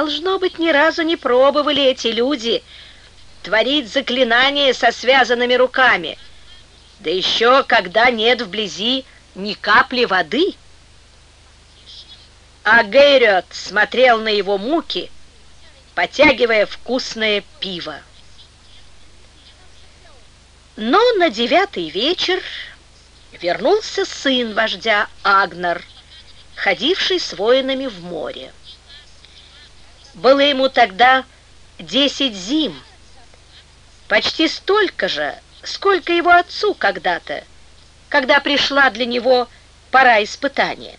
Должно быть, ни разу не пробовали эти люди творить заклинания со связанными руками, да еще когда нет вблизи ни капли воды. А Гейрет смотрел на его муки, потягивая вкусное пиво. Но на 9-й вечер вернулся сын вождя Агнар, ходивший с воинами в море. Было ему тогда 10 зим, почти столько же, сколько его отцу когда-то, когда пришла для него пора испытания.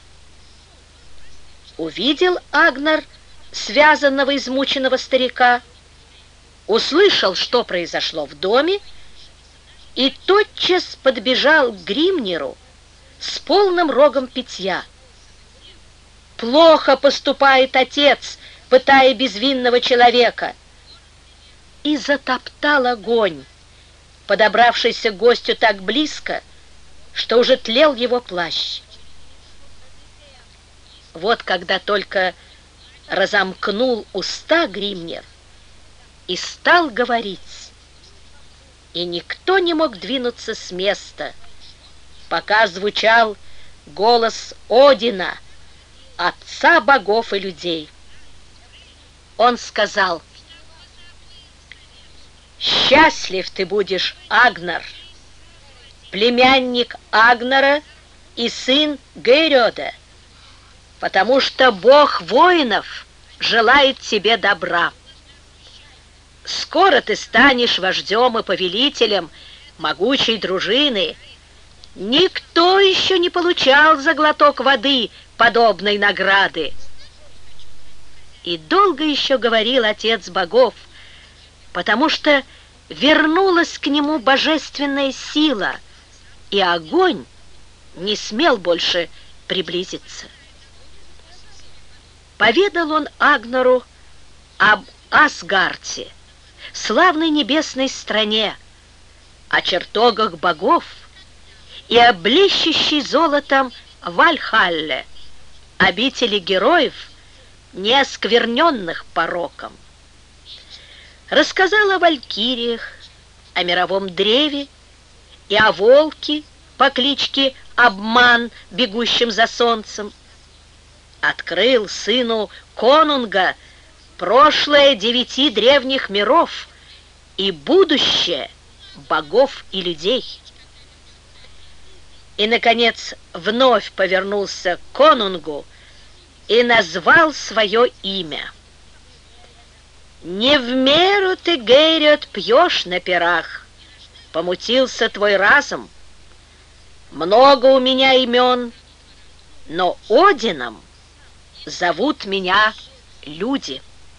Увидел Агнар связанного измученного старика, услышал, что произошло в доме, и тотчас подбежал к Гримниру с полным рогом питья. «Плохо поступает отец, пытая безвинного человека!» И затоптал огонь, подобравшийся к гостю так близко, что уже тлел его плащ. Вот когда только разомкнул уста Гримнир и стал говорить, и никто не мог двинуться с места, пока звучал голос Одина, отца богов и людей. Он сказал: «Счастлив ты будешь, Агнар, племянник Агнара и сын Гейрёда, потому что бог воинов желает тебе добра. Скоро ты станешь вождем и повелителем могучей дружины. Никто еще не получал за глоток воды подобной награды». И долго еще говорил отец богов, потому что вернулась к нему божественная сила, и огонь не смел больше приблизиться. Поведал он Агнару об Асгарте, славной небесной стране, о чертогах богов и о блещущей золотом Вальхалле, обители героев, не оскверненных пороком. Рассказал о валькириях, о мировом древе и о волке по кличке Обман, бегущем за солнцем. Открыл сыну конунга прошлое 9 древних миров и будущее богов и людей. И, наконец, вновь повернулся к конунгу и назвал свое имя. «Не в меру ты, Гейрет, пьешь на пирах, помутился твой разум. Много у меня имен, но Одином зовут меня люди».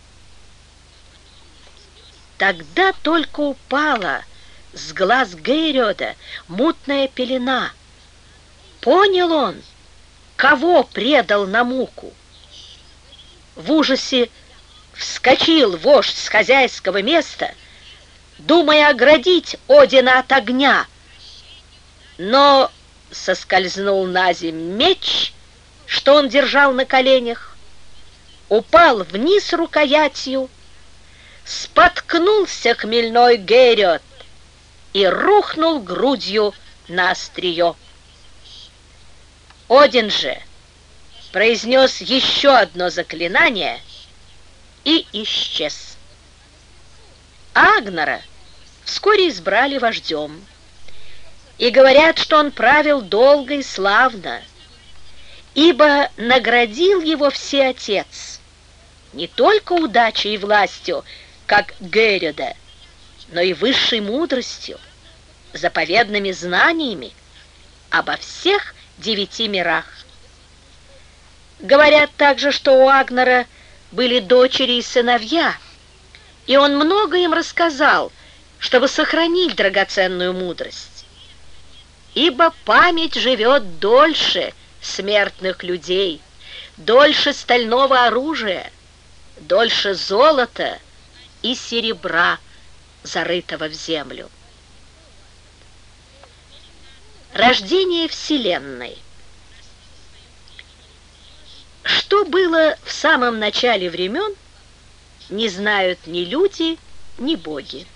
Тогда только упала с глаз Гейрёда мутная пелена. Понял он, кого предал на муку. В ужасе вскочил вождь с хозяйского места, думая оградить Одина от огня, но соскользнул на земь меч, что он держал на коленях, упал вниз рукоятью, споткнулся хмельной Гейрёд и рухнул грудью на острие. Один же произнес еще одно заклинание и исчез. Агнара вскоре избрали вождем, и говорят, что он правил долго и славно, ибо наградил его Всеотец не только удачей и властью, как Гейрёда, но и высшей мудростью, заповедными знаниями обо всех 9 мирах. Говорят также, что у Агнара были дочери и сыновья, и он много им рассказал, чтобы сохранить драгоценную мудрость. Ибо память живет дольше смертных людей, дольше стального оружия, дольше золота и серебра, зарытого в землю. Рождение Вселенной. Что было в самом начале времен, не знают ни люди, ни боги.